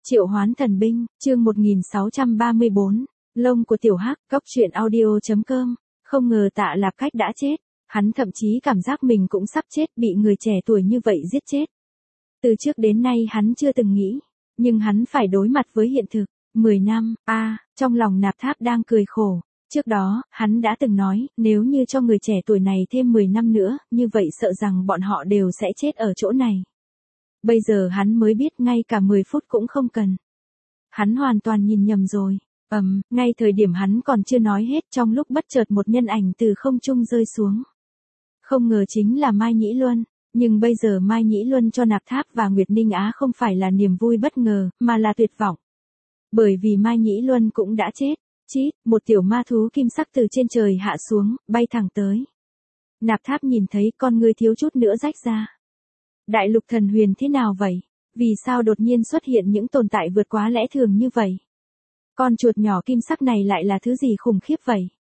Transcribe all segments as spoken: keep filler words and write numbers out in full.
Triệu Hoán Thần Binh, chương một nghìn sáu trăm ba mươi bốn, Lông của Tiểu Hắc, Cốc truyện audio chấm com. Không ngờ Tạ Lạp Khách đã chết, hắn thậm chí cảm giác mình cũng sắp chết, bị người trẻ tuổi như vậy giết chết. Từ trước đến nay hắn chưa từng nghĩ, nhưng hắn phải đối mặt với hiện thực. mười năm, a, à, trong lòng Nạp Tháp đang cười khổ. Trước đó, hắn đã từng nói, nếu như cho người trẻ tuổi này thêm mười năm nữa, như vậy sợ rằng bọn họ đều sẽ chết ở chỗ này. Bây giờ hắn mới biết ngay cả mười phút cũng không cần. Hắn hoàn toàn nhìn nhầm rồi. Ầm, um, ngay thời điểm hắn còn chưa nói hết, trong lúc bất chợt một nhân ảnh từ không trung rơi xuống. Không ngờ chính là Mai Nhĩ Luân, nhưng bây giờ Mai Nhĩ Luân cho Nạp Tháp và Nguyệt Ninh Á không phải là niềm vui bất ngờ, mà là tuyệt vọng. Bởi vì Mai Nhĩ Luân cũng đã chết. Chít, một tiểu ma thú kim sắc từ trên trời hạ xuống, bay thẳng tới. Nạp Tháp nhìn thấy con ngươi thiếu chút nữa rách ra. Đại lục thần huyền thế nào vậy? Vì sao đột nhiên xuất hiện những tồn tại vượt quá lẽ thường như vậy? Con chuột nhỏ kim sắc này lại là thứ gì khủng khiếp vậy?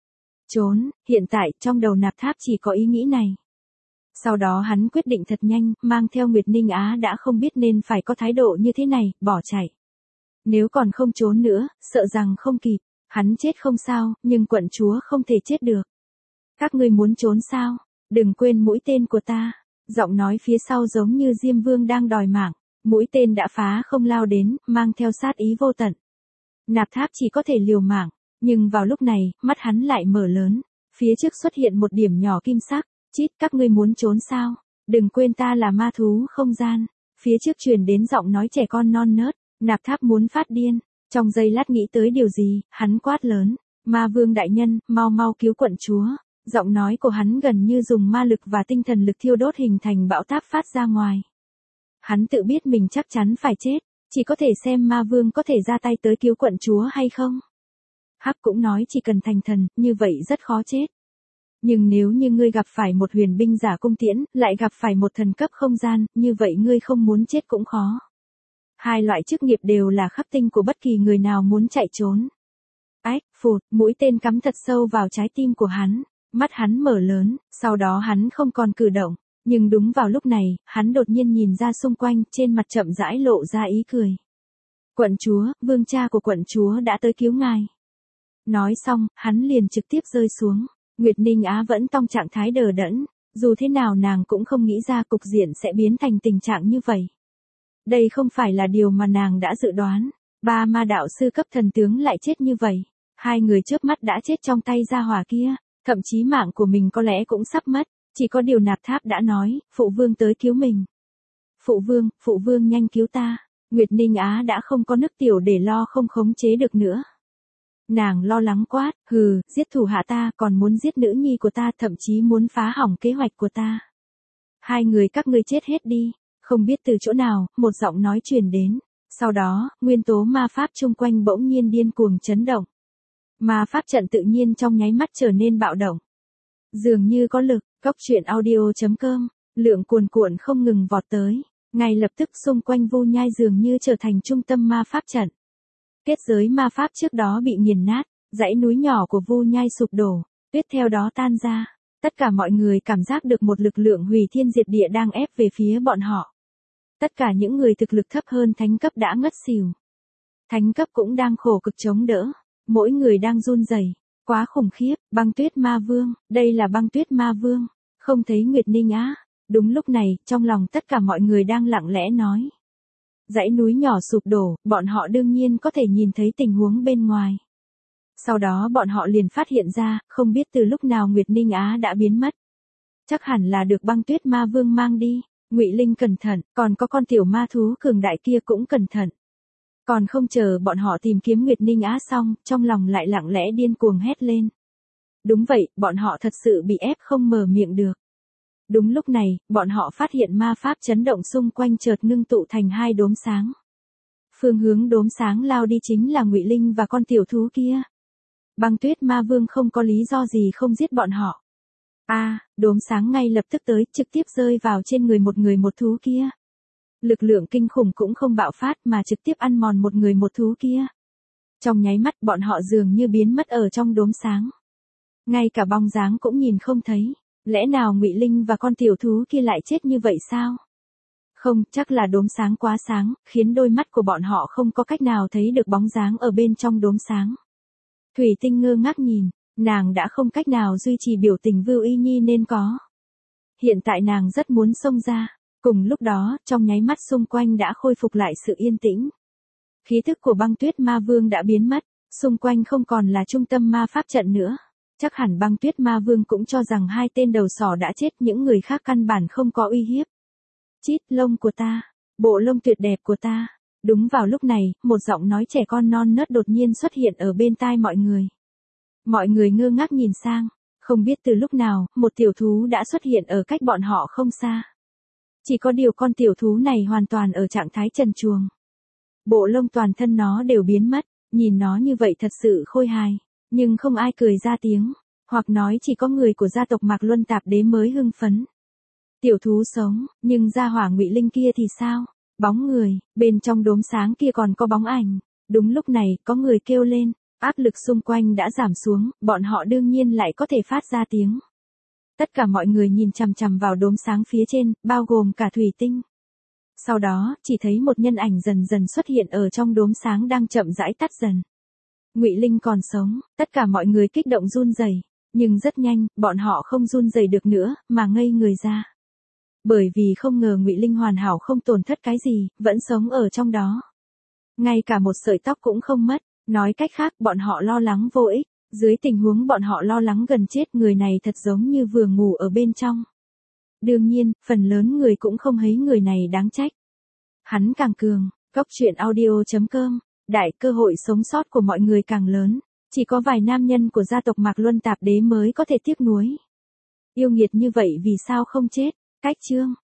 Trốn, hiện tại trong đầu Nạp Tháp chỉ có ý nghĩ này. Sau đó hắn quyết định thật nhanh, mang theo Nguyệt Ninh Á đã không biết nên phải có thái độ như thế này, bỏ chạy. Nếu còn không trốn nữa, sợ rằng không kịp. Hắn chết không sao, nhưng quận chúa không thể chết được. Các ngươi muốn trốn sao? Đừng quên mũi tên của ta. Giọng nói phía sau giống như Diêm Vương đang đòi mạng. Mũi tên đã phá không lao đến, mang theo sát ý vô tận. Nạp Tháp chỉ có thể liều mạng, nhưng vào lúc này, mắt hắn lại mở lớn. Phía trước xuất hiện một điểm nhỏ kim sắc. Chít, các ngươi muốn trốn sao? Đừng quên ta là ma thú không gian. Phía trước truyền đến giọng nói trẻ con non nớt. Nạp Tháp muốn phát điên. Trong giây lát nghĩ tới điều gì, hắn quát lớn. Ma Vương đại nhân, mau mau cứu quận chúa. Giọng nói của hắn gần như dùng ma lực và tinh thần lực thiêu đốt hình thành bão táp phát ra ngoài. Hắn tự biết mình chắc chắn phải chết, chỉ có thể xem Ma Vương có thể ra tay tới cứu quận chúa hay không. Hắc cũng nói chỉ cần thành thần, như vậy rất khó chết. Nhưng nếu như ngươi gặp phải một huyền binh giả cung tiễn, lại gặp phải một thần cấp không gian, như vậy ngươi không muốn chết cũng khó. Hai loại chức nghiệp đều là khắc tinh của bất kỳ người nào muốn chạy trốn. Ách, phụt, mũi tên cắm thật sâu vào trái tim của hắn. Mắt hắn mở lớn, sau đó hắn không còn cử động. Nhưng đúng vào lúc này, hắn đột nhiên nhìn ra xung quanh, trên mặt chậm rãi lộ ra ý cười. Quận chúa, vương cha của quận chúa đã tới cứu ngài. Nói xong, hắn liền trực tiếp rơi xuống. Nguyệt Ninh Á vẫn trong trạng thái đờ đẫn. Dù thế nào nàng cũng không nghĩ ra cục diện sẽ biến thành tình trạng như vậy. Đây không phải là điều mà nàng đã dự đoán. Ba ma đạo sư cấp thần tướng lại chết như vậy. Hai người chớp mắt đã chết trong tay gia hỏa kia. Thậm chí mạng của mình có lẽ cũng sắp mất. Chỉ có điều Nạp Tháp đã nói, phụ vương tới cứu mình. Phụ vương, phụ vương nhanh cứu ta. Nguyệt Ninh Á đã không có nước tiểu để lo không khống chế được nữa. Nàng lo lắng quát, hừ, giết thủ hạ ta, còn muốn giết nữ nhi của ta, thậm chí muốn phá hỏng kế hoạch của ta. Hai người các ngươi chết hết đi. Không biết từ chỗ nào, một giọng nói truyền đến. Sau đó, nguyên tố ma pháp chung quanh bỗng nhiên điên cuồng chấn động. Ma pháp trận tự nhiên trong nháy mắt trở nên bạo động. Dường như có lực, Cốc truyện audio chấm com, lượng cuồn cuộn không ngừng vọt tới. Ngay lập tức xung quanh Vu Nhai dường như trở thành trung tâm ma pháp trận. Kết giới ma pháp trước đó bị nghiền nát, dãy núi nhỏ của Vu Nhai sụp đổ, tuyết theo đó tan ra. Tất cả mọi người cảm giác được một lực lượng hủy thiên diệt địa đang ép về phía bọn họ. Tất cả những người thực lực thấp hơn thánh cấp đã ngất xỉu. Thánh cấp cũng đang khổ cực chống đỡ. Mỗi người đang run rẩy, quá khủng khiếp. Băng Tuyết Ma Vương, đây là Băng Tuyết Ma Vương. Không thấy Nguyệt Ninh Á. Đúng lúc này, trong lòng tất cả mọi người đang lặng lẽ nói. Dãy núi nhỏ sụp đổ, bọn họ đương nhiên có thể nhìn thấy tình huống bên ngoài. Sau đó bọn họ liền phát hiện ra, không biết từ lúc nào Nguyệt Ninh Á đã biến mất. Chắc hẳn là được Băng Tuyết Ma Vương mang đi. Ngụy Linh cẩn thận, còn có con tiểu ma thú cường đại kia cũng cẩn thận. Còn không chờ bọn họ tìm kiếm Nguyệt Ninh Á xong, trong lòng lại lặng lẽ điên cuồng hét lên. Đúng vậy, bọn họ thật sự bị ép không mở miệng được. Đúng lúc này, bọn họ phát hiện ma pháp chấn động xung quanh chợt ngưng tụ thành hai đốm sáng. Phương hướng đốm sáng lao đi chính là Ngụy Linh và con tiểu thú kia. Băng Tuyết Ma Vương không có lý do gì không giết bọn họ. A, à, đốm sáng ngay lập tức tới, trực tiếp rơi vào trên người một người một thú kia. Lực lượng kinh khủng cũng không bạo phát mà trực tiếp ăn mòn một người một thú kia. Trong nháy mắt bọn họ dường như biến mất ở trong đốm sáng. Ngay cả bóng dáng cũng nhìn không thấy. Lẽ nào Ngụy Linh và con tiểu thú kia lại chết như vậy sao? Không, chắc là đốm sáng quá sáng, khiến đôi mắt của bọn họ không có cách nào thấy được bóng dáng ở bên trong đốm sáng. Thủy Tinh ngơ ngác nhìn, nàng đã không cách nào duy trì biểu tình Vưu Y Nhi nên có. Hiện tại nàng rất muốn xông ra, cùng lúc đó, trong nháy mắt xung quanh đã khôi phục lại sự yên tĩnh. Khí thức của băng tuyết ma vương đã biến mất, xung quanh không còn là trung tâm ma pháp trận nữa. Chắc hẳn băng tuyết ma vương cũng cho rằng hai tên đầu sỏ đã chết, những người khác căn bản không có uy hiếp. Chít, lông của ta, bộ lông tuyệt đẹp của ta. Đúng vào lúc này, một giọng nói trẻ con non nớt đột nhiên xuất hiện ở bên tai mọi người. Mọi người ngơ ngác nhìn sang, không biết từ lúc nào, một tiểu thú đã xuất hiện ở cách bọn họ không xa. Chỉ có điều con tiểu thú này hoàn toàn ở trạng thái trần truồng. Bộ lông toàn thân nó đều biến mất, nhìn nó như vậy thật sự khôi hài, nhưng không ai cười ra tiếng, hoặc nói chỉ có người của gia tộc Mạc Luân Tạp Đế mới hưng phấn. Tiểu thú sống, nhưng gia hỏa Ngụy Linh kia thì sao? Bóng người, bên trong đốm sáng kia còn có bóng ảnh. Đúng lúc này, có người kêu lên, áp lực xung quanh đã giảm xuống, bọn họ đương nhiên lại có thể phát ra tiếng. Tất cả mọi người nhìn chằm chằm vào đốm sáng phía trên, bao gồm cả Thủy Tinh. Sau đó, chỉ thấy một nhân ảnh dần dần xuất hiện ở trong đốm sáng đang chậm rãi tắt dần. Ngụy Linh còn sống, tất cả mọi người kích động run rẩy, nhưng rất nhanh, bọn họ không run rẩy được nữa, mà ngây người ra. Bởi vì không ngờ Ngụy Linh hoàn hảo không tổn thất cái gì, vẫn sống ở trong đó. Ngay cả một sợi tóc cũng không mất, nói cách khác bọn họ lo lắng vô ích, dưới tình huống bọn họ lo lắng gần chết người này thật giống như vừa ngủ ở bên trong. Đương nhiên, phần lớn người cũng không thấy người này đáng trách. Hắn càng cường, Cốc Truyện Audio chấm com, đại cơ hội sống sót của mọi người càng lớn, chỉ có vài nam nhân của gia tộc Mạc Luân Tạp Đế mới có thể tiếc nuối. Yêu nghiệt như vậy vì sao không chết? Cách chương